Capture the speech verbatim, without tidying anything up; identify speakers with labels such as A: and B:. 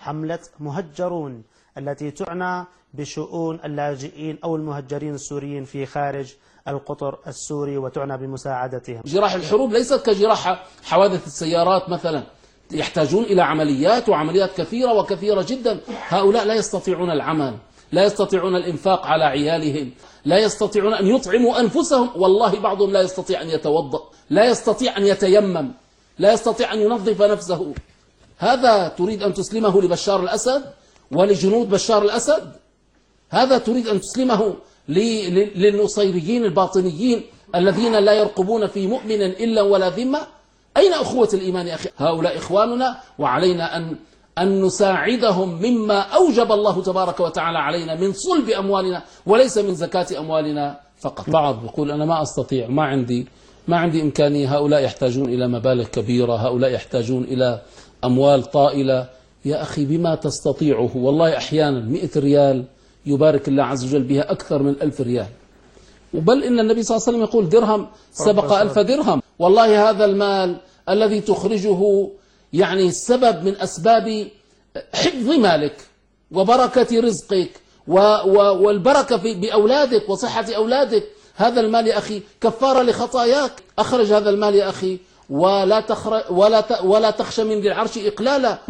A: حملة مهجرون التي تعنى بشؤون اللاجئين أو المهجرين السوريين في خارج القطر السوري وتعنى بمساعدتهم.
B: جراح الحروب ليست كجراح حوادث السيارات مثلا، يحتاجون إلى عمليات وعمليات كثيرة وكثيرة جدا. هؤلاء لا يستطيعون العمل، لا يستطيعون الإنفاق على عيالهم، لا يستطيعون أن يطعموا أنفسهم. والله بعضهم لا يستطيع أن يتوضأ، لا يستطيع أن يتيمم، لا يستطيع أن ينظف نفسه. هذا تريد أن تسلمه لبشار الأسد ولجنود بشار الأسد؟ هذا تريد أن تسلمه للنصيريين الباطنيين الذين لا يرقبون في مؤمن إلا ولا ذمة؟ أين أخوة الإيمان يا أخي؟ هؤلاء إخواننا، وعلينا أن أن نساعدهم مما أوجب الله تبارك وتعالى علينا من صلب أموالنا وليس من زكاة أموالنا فقط. بعض يقول أنا ما أستطيع، ما عندي ما عندي إمكانية. هؤلاء يحتاجون إلى مبالغ كبيرة، هؤلاء يحتاجون إلى أموال طائلة. يا أخي بما تستطيعه، والله أحيانا مئة ريال يبارك الله عز وجل بها أكثر من ألف ريال. وبل إن النبي صلى الله عليه وسلم يقول درهم سبق ألف درهم. والله هذا المال الذي تخرجه يعني سبب من أسباب حفظ مالك وبركة رزقك والبركة بأولادك وصحة أولادك. هذا المال يا أخي كفارة لخطاياك. أخرج هذا المال يا أخي ولا, ولا, ولا تخشى من ذي العرش إقلالا.